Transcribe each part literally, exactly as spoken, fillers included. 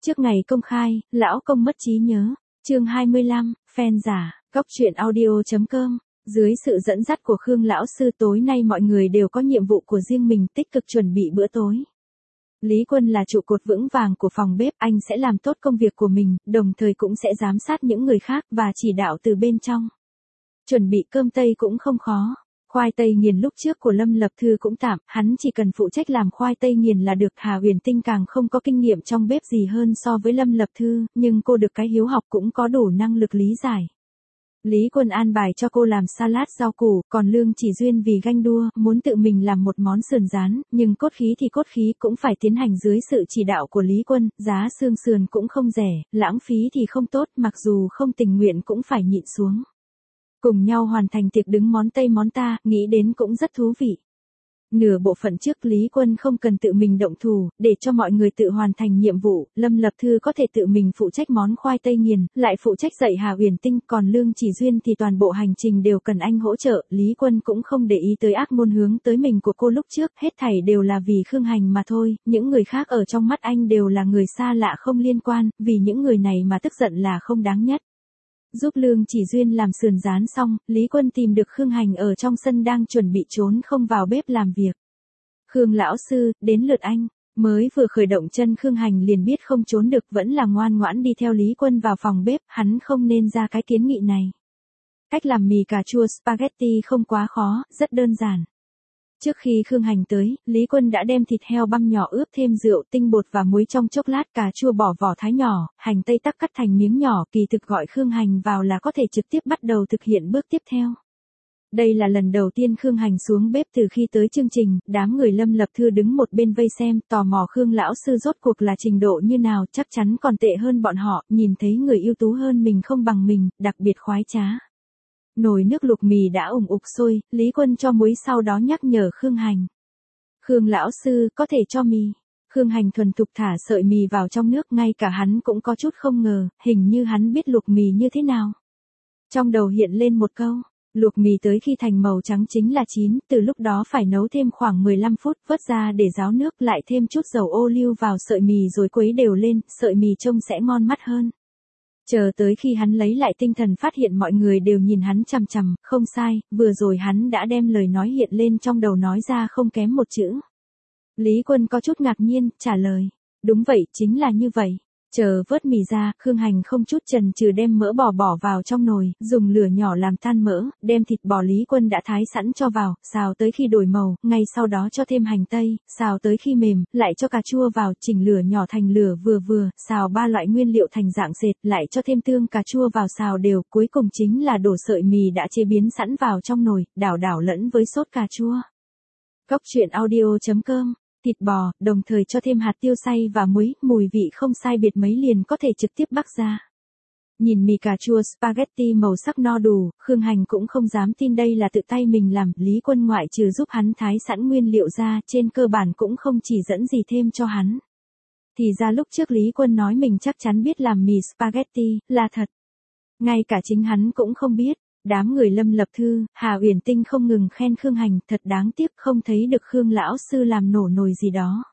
Trước ngày công khai, lão công mất trí nhớ. Chương hai mươi lăm, fan giả, góc truyện audio chấm com. Dưới sự dẫn dắt của Khương lão sư, tối nay mọi người đều có nhiệm vụ của riêng mình, tích cực chuẩn bị bữa tối. Lý Quân là trụ cột vững vàng của phòng bếp, anh sẽ làm tốt công việc của mình, đồng thời cũng sẽ giám sát những người khác và chỉ đạo từ bên trong. Chuẩn bị cơm tây cũng không khó. Khoai tây nghiền lúc trước của Lâm Lập Thư cũng tạm, hắn chỉ cần phụ trách làm khoai tây nghiền là được. Hà Huyền Tinh càng không có kinh nghiệm trong bếp gì hơn so với Lâm Lập Thư, nhưng cô được cái hiếu học cũng có đủ năng lực lý giải. Lý Quân an bài cho cô làm salad rau củ, còn Lương Chỉ Duyên vì ganh đua, muốn tự mình làm một món sườn rán, nhưng cốt khí thì cốt khí cũng phải tiến hành dưới sự chỉ đạo của Lý Quân, giá xương sườn cũng không rẻ, lãng phí thì không tốt, mặc dù không tình nguyện cũng phải nhịn xuống. Cùng nhau hoàn thành tiệc đứng món Tây món ta, nghĩ đến cũng rất thú vị. Nửa bộ phận trước Lý Quân không cần tự mình động thủ, để cho mọi người tự hoàn thành nhiệm vụ, Lâm Lập Thư có thể tự mình phụ trách món khoai tây nghiền, lại phụ trách dạy Hà Huyền Tinh, còn Lương Chỉ Duyên thì toàn bộ hành trình đều cần anh hỗ trợ. Lý Quân cũng không để ý tới ác ngôn hướng tới mình của cô lúc trước, hết thảy đều là vì Khương Hành mà thôi, những người khác ở trong mắt anh đều là người xa lạ không liên quan, vì những người này mà tức giận là không đáng nhất. Giúp Lương Chỉ Duyên làm sườn rán xong, Lý Quân tìm được Khương Hành ở trong sân đang chuẩn bị trốn không vào bếp làm việc. Khương lão sư, đến lượt anh. Mới vừa khởi động chân Khương Hành liền biết không trốn được, vẫn là ngoan ngoãn đi theo Lý Quân vào phòng bếp, hắn không nên ra cái kiến nghị này. Cách làm mì cà chua spaghetti không quá khó, rất đơn giản. Trước khi Khương Hành tới, Lý Quân đã đem thịt heo băm nhỏ ướp thêm rượu, tinh bột và muối trong chốc lát, cà chua bỏ vỏ thái nhỏ, hành tây tắc cắt thành miếng nhỏ, kỳ thực gọi Khương Hành vào là có thể trực tiếp bắt đầu thực hiện bước tiếp theo. Đây là lần đầu tiên Khương Hành xuống bếp từ khi tới chương trình, đám người Lâm Lập Thư đứng một bên vây xem, tò mò Khương lão sư rốt cuộc là trình độ như nào, chắc chắn còn tệ hơn bọn họ, nhìn thấy người ưu tú hơn mình không bằng mình, đặc biệt khoái trá. Nồi nước luộc mì đã ủng ục sôi, Lý Quân cho muối sau đó nhắc nhở Khương Hành. Khương lão sư, có thể cho mì. Khương Hành thuần thục thả sợi mì vào trong nước, ngay cả hắn cũng có chút không ngờ, hình như hắn biết luộc mì như thế nào. Trong đầu hiện lên một câu, luộc mì tới khi thành màu trắng chính là chín, từ lúc đó phải nấu thêm khoảng mười lăm phút, vớt ra để ráo nước, lại thêm chút dầu ô liu vào sợi mì rồi quấy đều lên, sợi mì trông sẽ ngon mắt hơn. Chờ tới khi hắn lấy lại tinh thần phát hiện mọi người đều nhìn hắn chằm chằm, không sai, vừa rồi hắn đã đem lời nói hiện lên trong đầu nói ra không kém một chữ. Lý Quân có chút ngạc nhiên, trả lời, đúng vậy, chính là như vậy. Chờ vớt mì ra, Khương Hành không chút chần chừ đem mỡ bò bỏ vào trong nồi, dùng lửa nhỏ làm tan mỡ, đem thịt bò Lý Quân đã thái sẵn cho vào, xào tới khi đổi màu, ngay sau đó cho thêm hành tây, xào tới khi mềm, lại cho cà chua vào, chỉnh lửa nhỏ thành lửa vừa vừa, xào ba loại nguyên liệu thành dạng dệt, lại cho thêm tương cà chua vào xào đều, cuối cùng chính là đổ sợi mì đã chế biến sẵn vào trong nồi, đảo đảo lẫn với sốt cà chua. Góc truyện audio chấm com. Thịt bò, đồng thời cho thêm hạt tiêu xay và muối, mùi vị không sai biệt mấy liền có thể trực tiếp bắc ra. Nhìn mì cà chua spaghetti màu sắc no đủ, Khương Hành cũng không dám tin đây là tự tay mình làm, Lý Quân ngoại trừ giúp hắn thái sẵn nguyên liệu ra, trên cơ bản cũng không chỉ dẫn gì thêm cho hắn. Thì ra lúc trước Lý Quân nói mình chắc chắn biết làm mì spaghetti, là thật. Ngay cả chính hắn cũng không biết. Đám người Lâm Lập Thư, Hà Huyền Tinh không ngừng khen Khương Hành, thật đáng tiếc không thấy được Khương lão sư làm nổ nồi gì đó.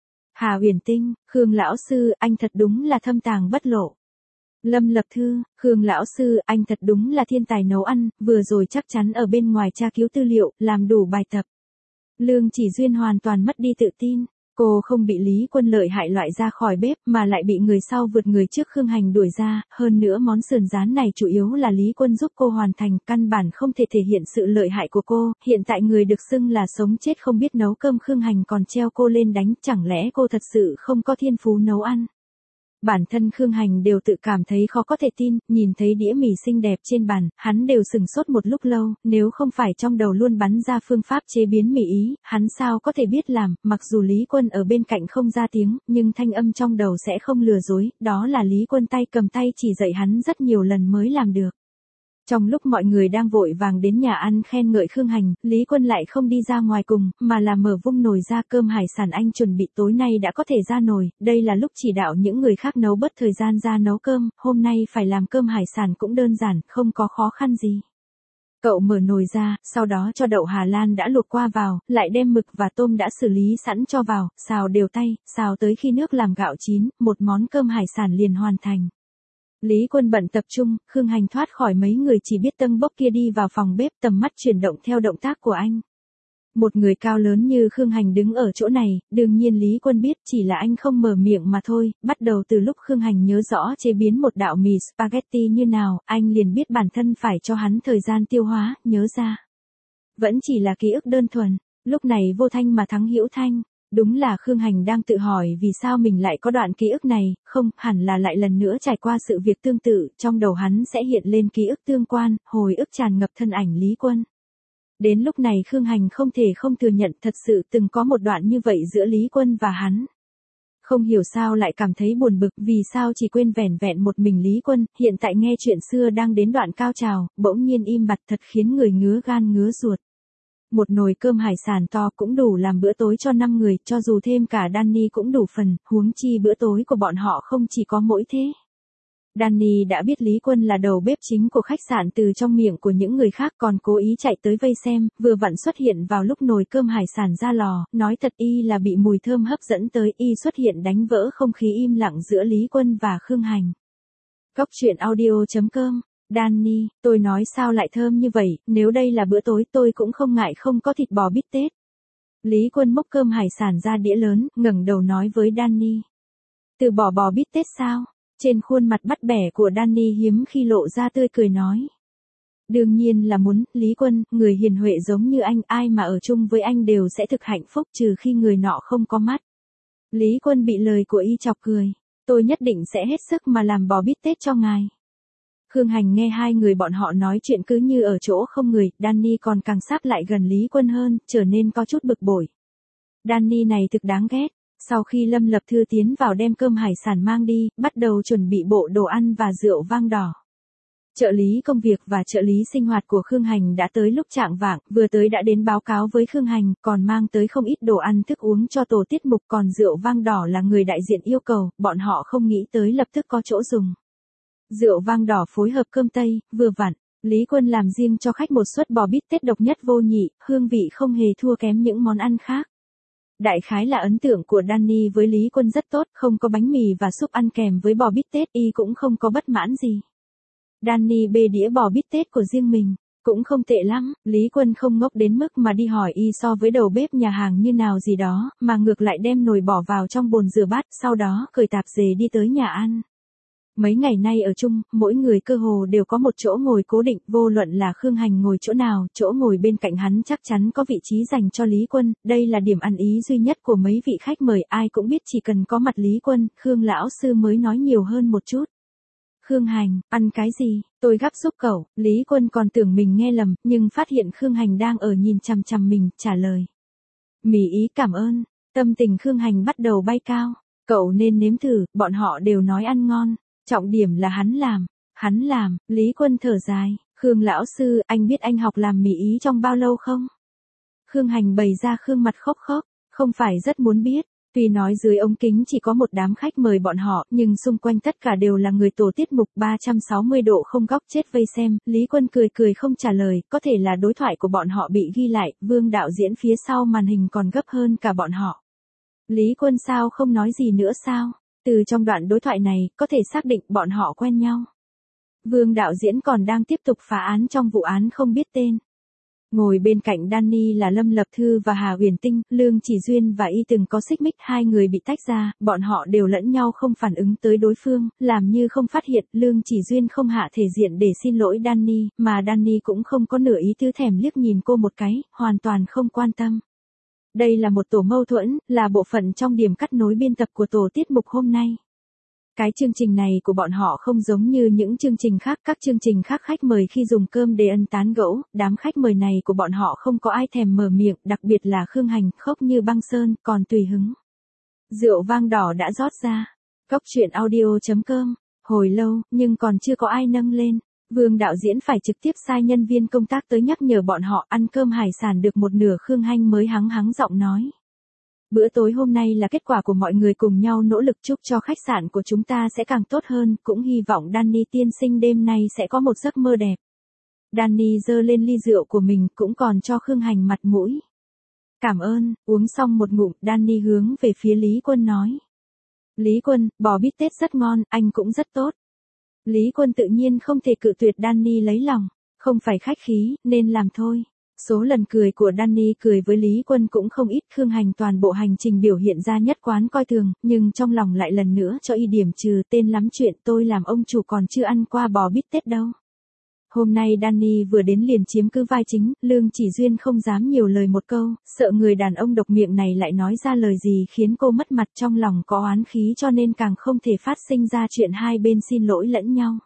Hà Huyền Tinh, Khương lão sư, anh thật đúng là thâm tàng bất lộ. Lâm Lập Thư, Khương lão sư, anh thật đúng là thiên tài nấu ăn, vừa rồi chắc chắn ở bên ngoài tra cứu tư liệu, làm đủ bài tập. Lương Chỉ Duyên hoàn toàn mất đi tự tin. Cô không bị Lý Quân lợi hại loại ra khỏi bếp mà lại bị người sau vượt người trước Khương Hành đuổi ra, hơn nữa món sườn rán này chủ yếu là Lý Quân giúp cô hoàn thành, căn bản không thể thể hiện sự lợi hại của cô, hiện tại người được xưng là sống chết không biết nấu cơm Khương Hành còn treo cô lên đánh, chẳng lẽ cô thật sự không có thiên phú nấu ăn. Bản thân Khương Hành đều tự cảm thấy khó có thể tin, nhìn thấy đĩa mì xinh đẹp trên bàn, hắn đều sừng sốt một lúc lâu, nếu không phải trong đầu luôn bắn ra phương pháp chế biến mì Ý, hắn sao có thể biết làm, mặc dù Lý Quân ở bên cạnh không ra tiếng, nhưng thanh âm trong đầu sẽ không lừa dối, đó là Lý Quân tay cầm tay chỉ dạy hắn rất nhiều lần mới làm được. Trong lúc mọi người đang vội vàng đến nhà ăn khen ngợi Khương Hành, Lý Quân lại không đi ra ngoài cùng, mà là mở vung nồi ra, cơm hải sản anh chuẩn bị tối nay đã có thể ra nồi, đây là lúc chỉ đạo những người khác nấu bớt thời gian ra nấu cơm, hôm nay phải làm cơm hải sản cũng đơn giản, không có khó khăn gì. Cậu mở nồi ra, sau đó cho đậu Hà Lan đã luộc qua vào, lại đem mực và tôm đã xử lý sẵn cho vào, xào đều tay, xào tới khi nước làm gạo chín, một món cơm hải sản liền hoàn thành. Lý Quân bận tập trung, Khương Hành thoát khỏi mấy người chỉ biết tâng bốc kia đi vào phòng bếp, tầm mắt chuyển động theo động tác của anh. Một người cao lớn như Khương Hành đứng ở chỗ này, đương nhiên Lý Quân biết chỉ là anh không mở miệng mà thôi, bắt đầu từ lúc Khương Hành nhớ rõ chế biến một đạo mì spaghetti như nào, anh liền biết bản thân phải cho hắn thời gian tiêu hóa, nhớ ra. Vẫn chỉ là ký ức đơn thuần, lúc này vô thanh mà thắng hữu thanh. Đúng là Khương Hành đang tự hỏi vì sao mình lại có đoạn ký ức này, không, hẳn là lại lần nữa trải qua sự việc tương tự, trong đầu hắn sẽ hiện lên ký ức tương quan, hồi ức tràn ngập thân ảnh Lý Quân. Đến lúc này Khương Hành không thể không thừa nhận thật sự từng có một đoạn như vậy giữa Lý Quân và hắn. Không hiểu sao lại cảm thấy buồn bực, vì sao chỉ quên vẻn vẹn một mình Lý Quân, hiện tại nghe chuyện xưa đang đến đoạn cao trào, bỗng nhiên im bặt thật khiến người ngứa gan ngứa ruột. Một nồi cơm hải sản to cũng đủ làm bữa tối cho năm người, cho dù thêm cả Danny cũng đủ phần, huống chi bữa tối của bọn họ không chỉ có mỗi thế. Danny đã biết Lý Quân là đầu bếp chính của khách sạn từ trong miệng của những người khác, còn cố ý chạy tới vây xem, vừa vặn xuất hiện vào lúc nồi cơm hải sản ra lò, nói thật y là bị mùi thơm hấp dẫn tới, y xuất hiện đánh vỡ không khí im lặng giữa Lý Quân và Khương Hành. Góc truyện audio chấm com Danny, tôi nói sao lại thơm như vậy, nếu đây là bữa tối tôi cũng không ngại không có thịt bò bít tết. Lý Quân múc cơm hải sản ra đĩa lớn, ngẩng đầu nói với Danny. Từ bỏ bò bít tết sao? Trên khuôn mặt bắt bẻ của Danny hiếm khi lộ ra tươi cười nói. Đương nhiên là muốn, Lý Quân, người hiền huệ giống như anh, ai mà ở chung với anh đều sẽ thực hạnh phúc trừ khi người nọ không có mắt. Lý Quân bị lời của y chọc cười. Tôi nhất định sẽ hết sức mà làm bò bít tết cho ngài. Khương Hành nghe hai người bọn họ nói chuyện cứ như ở chỗ không người, Danny còn càng sát lại gần Lý Quân hơn, trở nên có chút bực bội. Danny này thực đáng ghét. Sau khi Lâm Lập Thư tiến vào đem cơm hải sản mang đi, bắt đầu chuẩn bị bộ đồ ăn và rượu vang đỏ. Trợ lý công việc và trợ lý sinh hoạt của Khương Hành đã tới lúc chạng vạng, vừa tới đã đến báo cáo với Khương Hành, còn mang tới không ít đồ ăn thức uống cho tổ tiết mục, còn rượu vang đỏ là người đại diện yêu cầu, bọn họ không nghĩ tới lập tức có chỗ dùng. Rượu vang đỏ phối hợp cơm tây, vừa vặn, Lý Quân làm riêng cho khách một suất bò bít tết độc nhất vô nhị, hương vị không hề thua kém những món ăn khác. Đại khái là ấn tượng của Danny với Lý Quân rất tốt, không có bánh mì và súp ăn kèm với bò bít tết, y cũng không có bất mãn gì. Danny bê đĩa bò bít tết của riêng mình, cũng không tệ lắm, Lý Quân không ngốc đến mức mà đi hỏi y so với đầu bếp nhà hàng như nào gì đó, mà ngược lại đem nồi bỏ vào trong bồn rửa bát, sau đó cởi tạp dề đi tới nhà ăn. Mấy ngày nay ở chung, mỗi người cơ hồ đều có một chỗ ngồi cố định, vô luận là Khương Hành ngồi chỗ nào, chỗ ngồi bên cạnh hắn chắc chắn có vị trí dành cho Lý Quân, đây là điểm ăn ý duy nhất của mấy vị khách mời, ai cũng biết chỉ cần có mặt Lý Quân, Khương lão sư mới nói nhiều hơn một chút. Khương Hành, ăn cái gì, tôi gắp giúp cậu, Lý Quân còn tưởng mình nghe lầm, nhưng phát hiện Khương Hành đang ở nhìn chằm chằm mình, trả lời. Mì ý cảm ơn, tâm tình Khương Hành bắt đầu bay cao, cậu nên nếm thử, bọn họ đều nói ăn ngon. Trọng điểm là hắn làm, hắn làm, Lý Quân thở dài, Khương lão sư, anh biết anh học làm mì ý trong bao lâu không? Khương Hành bày ra khương mặt khóc khóc, không phải rất muốn biết, tuy nói dưới ống kính chỉ có một đám khách mời bọn họ, nhưng xung quanh tất cả đều là người tổ tiết mục ba trăm sáu mươi độ không góc chết vây xem, Lý Quân cười cười không trả lời, có thể là đối thoại của bọn họ bị ghi lại, Vương đạo diễn phía sau màn hình còn gấp hơn cả bọn họ. Lý Quân sao không nói gì nữa sao? Từ trong đoạn đối thoại này, có thể xác định bọn họ quen nhau. Vương đạo diễn còn đang tiếp tục phá án trong vụ án không biết tên. Ngồi bên cạnh Danny là Lâm Lập Thư và Hà Huyền Tinh, Lương Chỉ Duyên và y từng có xích mích, hai người bị tách ra, bọn họ đều lẫn nhau không phản ứng tới đối phương, làm như không phát hiện, Lương Chỉ Duyên không hạ thể diện để xin lỗi Danny, mà Danny cũng không có nửa ý tứ thèm liếc nhìn cô một cái, hoàn toàn không quan tâm. Đây là một tổ mâu thuẫn, là bộ phận trong điểm cắt nối biên tập của tổ tiết mục hôm nay. Cái chương trình này của bọn họ không giống như những chương trình khác, các chương trình khác khách mời khi dùng cơm để ân tán gẫu, đám khách mời này của bọn họ không có ai thèm mở miệng, đặc biệt là Khương Hành, khóc như băng sơn, còn tùy hứng. Rượu vang đỏ đã rót ra. Góc truyện audio chấm com, hồi lâu, nhưng còn chưa có ai nâng lên. Vương đạo diễn phải trực tiếp sai nhân viên công tác tới nhắc nhở bọn họ ăn cơm hải sản được một nửa, Khương Hành mới hắng hắng giọng nói. Bữa tối hôm nay là kết quả của mọi người cùng nhau nỗ lực, chúc cho khách sạn của chúng ta sẽ càng tốt hơn, cũng hy vọng Danny tiên sinh đêm nay sẽ có một giấc mơ đẹp. Danny giơ lên ly rượu của mình cũng còn cho Khương Hành mặt mũi. Cảm ơn, uống xong một ngụm, Danny hướng về phía Lý Quân nói. Lý Quân, bò bít tết rất ngon, anh cũng rất tốt. Lý Quân tự nhiên không thể cự tuyệt Danny lấy lòng, không phải khách khí, nên làm thôi. Số lần cười của Danny cười với Lý Quân cũng không ít, Khương Hành toàn bộ hành trình biểu hiện ra nhất quán coi thường, nhưng trong lòng lại lần nữa cho y điểm trừ tên lắm chuyện, tôi làm ông chủ còn chưa ăn qua bò bít tết đâu. Hôm nay Danny vừa đến liền chiếm cứ vai chính, Lương Chỉ Duyên không dám nhiều lời một câu, sợ người đàn ông độc miệng này lại nói ra lời gì khiến cô mất mặt, trong lòng có oán khí cho nên càng không thể phát sinh ra chuyện hai bên xin lỗi lẫn nhau.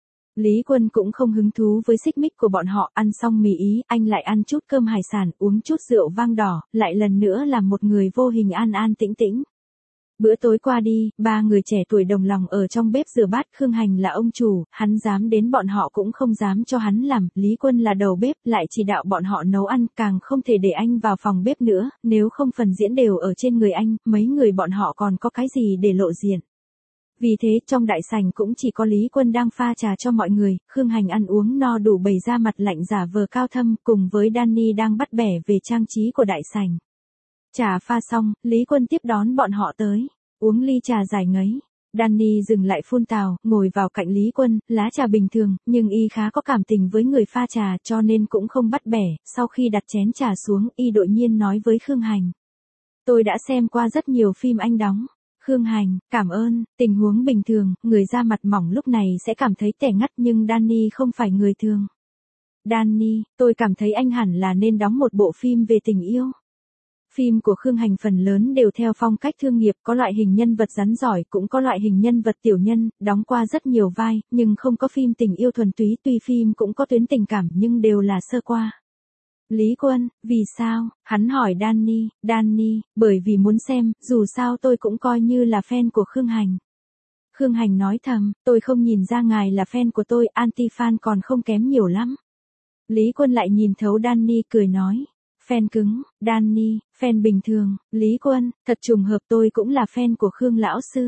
Lý Quân cũng không hứng thú với xích mích của bọn họ, ăn xong mì Ý, anh lại ăn chút cơm hải sản, uống chút rượu vang đỏ, lại lần nữa làm một người vô hình an an tĩnh tĩnh. Bữa tối qua đi, ba người trẻ tuổi đồng lòng ở trong bếp rửa bát, Khương Hành là ông chủ, hắn dám đến bọn họ cũng không dám cho hắn làm, Lý Quân là đầu bếp, lại chỉ đạo bọn họ nấu ăn, càng không thể để anh vào phòng bếp nữa, nếu không phần diễn đều ở trên người anh, mấy người bọn họ còn có cái gì để lộ diện. Vì thế trong đại sảnh cũng chỉ có Lý Quân đang pha trà cho mọi người, Khương Hành ăn uống no đủ bày ra mặt lạnh giả vờ cao thâm, cùng với Danny đang bắt bẻ về trang trí của đại sảnh. Trà pha xong, Lý Quân tiếp đón bọn họ tới, uống ly trà giải ngấy. Danny dừng lại phun tào, ngồi vào cạnh Lý Quân, lá trà bình thường, nhưng y khá có cảm tình với người pha trà cho nên cũng không bắt bẻ, sau khi đặt chén trà xuống, y đột nhiên nói với Khương Hành. Tôi đã xem qua rất nhiều phim anh đóng. Khương Hành, cảm ơn, tình huống bình thường, người da mặt mỏng lúc này sẽ cảm thấy tẻ ngắt nhưng Danny không phải người thường. Danny, tôi cảm thấy anh hẳn là nên đóng một bộ phim về tình yêu. Phim của Khương Hành phần lớn đều theo phong cách thương nghiệp, có loại hình nhân vật rắn giỏi, cũng có loại hình nhân vật tiểu nhân, đóng qua rất nhiều vai, nhưng không có phim tình yêu thuần túy, tuy phim cũng có tuyến tình cảm nhưng đều là sơ qua. Lý Quân, vì sao? Hắn hỏi Danny, Danny, bởi vì muốn xem, dù sao tôi cũng coi như là fan của Khương Hành. Khương Hành nói thầm, tôi không nhìn ra ngài là fan của tôi, anti-fan còn không kém nhiều lắm. Lý Quân lại nhìn thấu Danny cười nói, fan cứng, Danny, fan bình thường, Lý Quân, thật trùng hợp tôi cũng là fan của Khương lão sư.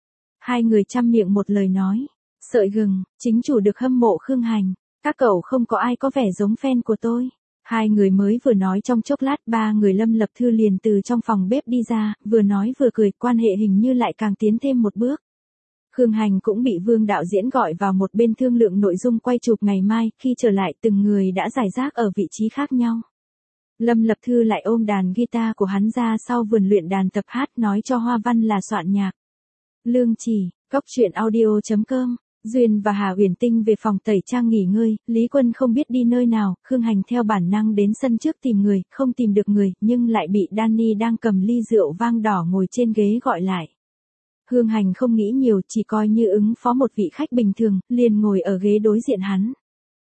Hai người chăm miệng một lời nói, sợi gừng, chính chủ được hâm mộ Khương Hành, các cậu không có ai có vẻ giống fan của tôi. Hai người mới vừa nói trong chốc lát, ba người Lâm Lập Thư liền từ trong phòng bếp đi ra, vừa nói vừa cười, quan hệ hình như lại càng tiến thêm một bước. Khương Hành cũng bị Vương đạo diễn gọi vào một bên thương lượng nội dung quay chụp ngày mai, khi trở lại từng người đã rải rác ở vị trí khác nhau. Lâm Lập Thư lại ôm đàn guitar của hắn ra sau vườn luyện đàn tập hát, nói cho Hoa Văn là soạn nhạc. Lương Chỉ, Cốc Truyện Audio chấm com. Duyên và Hà Uyển Tinh về phòng tẩy trang nghỉ ngơi, Lý Quân không biết đi nơi nào, Khương Hành theo bản năng đến sân trước tìm người, không tìm được người, nhưng lại bị Danny đang cầm ly rượu vang đỏ ngồi trên ghế gọi lại. Khương Hành không nghĩ nhiều, chỉ coi như ứng phó một vị khách bình thường, liền ngồi ở ghế đối diện hắn.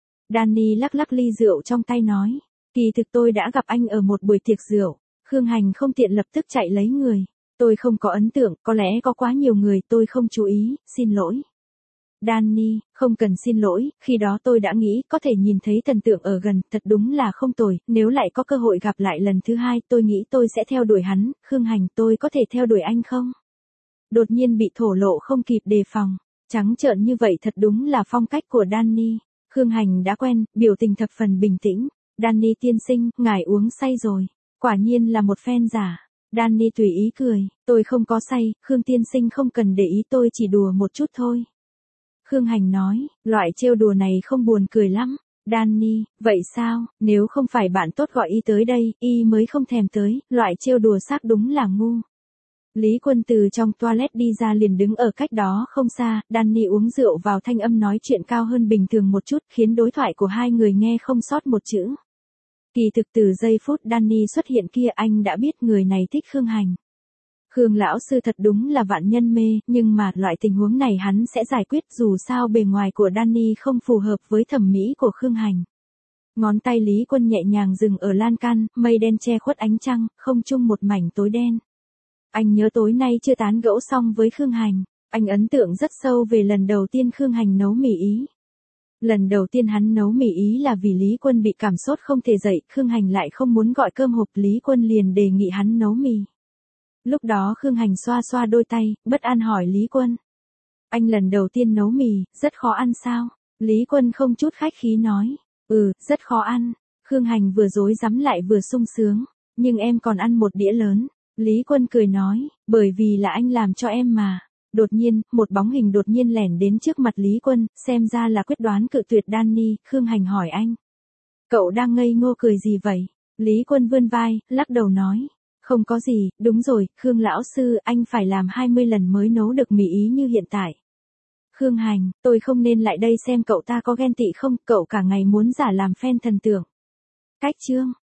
Danny lắc lắc ly rượu trong tay nói, kỳ thực tôi đã gặp anh ở một buổi tiệc rượu. Khương Hành không tiện lập tức chạy lấy người. Tôi không có ấn tượng, có lẽ có quá nhiều người tôi không chú ý, xin lỗi. Danny, không cần xin lỗi, khi đó tôi đã nghĩ có thể nhìn thấy thần tượng ở gần, thật đúng là không tồi, nếu lại có cơ hội gặp lại lần thứ hai tôi nghĩ tôi sẽ theo đuổi hắn. Khương Hành, tôi có thể theo đuổi anh không? Đột nhiên bị thổ lộ không kịp đề phòng, trắng trợn như vậy thật đúng là phong cách của Danny. Khương Hành đã quen, biểu tình thập phần bình tĩnh. Danny tiên sinh, ngài uống say rồi. Quả nhiên là một fan giả. Danny tùy ý cười, tôi không có say, Khương tiên sinh không cần để ý, tôi chỉ đùa một chút thôi. Khương Hành nói, loại trêu đùa này không buồn cười lắm. Danny, vậy sao, nếu không phải bạn tốt gọi y tới đây, y mới không thèm tới, loại trêu đùa xác đúng là ngu. Lý Quân từ trong toilet đi ra liền đứng ở cách đó không xa, Danny uống rượu vào, thanh âm nói chuyện cao hơn bình thường một chút, khiến đối thoại của hai người nghe không sót một chữ. Kỳ thực từ giây phút Danny xuất hiện kia anh đã biết người này thích Khương Hành. Khương lão sư thật đúng là vạn nhân mê, nhưng mà loại tình huống này hắn sẽ giải quyết, dù sao bề ngoài của Danny không phù hợp với thẩm mỹ của Khương Hành. Ngón tay Lý Quân nhẹ nhàng dừng ở lan can, mây đen che khuất ánh trăng, không trung một mảnh tối đen. Anh nhớ tối nay chưa tán gẫu xong với Khương Hành, anh ấn tượng rất sâu về lần đầu tiên Khương Hành nấu mì Ý. Lần đầu tiên hắn nấu mì Ý là vì Lý Quân bị cảm sốt không thể dậy, Khương Hành lại không muốn gọi cơm hộp, Lý Quân liền đề nghị hắn nấu mì. Lúc đó Khương Hành xoa xoa đôi tay, bất an hỏi Lý Quân. Anh lần đầu tiên nấu mì, rất khó ăn sao? Lý Quân không chút khách khí nói. Ừ, rất khó ăn. Khương Hành vừa dối rắm lại vừa sung sướng. Nhưng em còn ăn một đĩa lớn. Lý Quân cười nói, bởi vì là anh làm cho em mà. Đột nhiên, một bóng hình đột nhiên lẻn đến trước mặt Lý Quân, xem ra là quyết đoán cự tuyệt Danny. Khương Hành hỏi anh. Cậu đang ngây ngô cười gì vậy? Lý Quân vươn vai, lắc đầu nói. Không có gì, đúng rồi, Khương lão sư, anh phải làm hai mươi lần mới nấu được mì Ý như hiện tại. Khương Hành, tôi không nên lại đây xem cậu ta có ghen tị không, cậu cả ngày muốn giả làm fan thần tượng. Cách chương.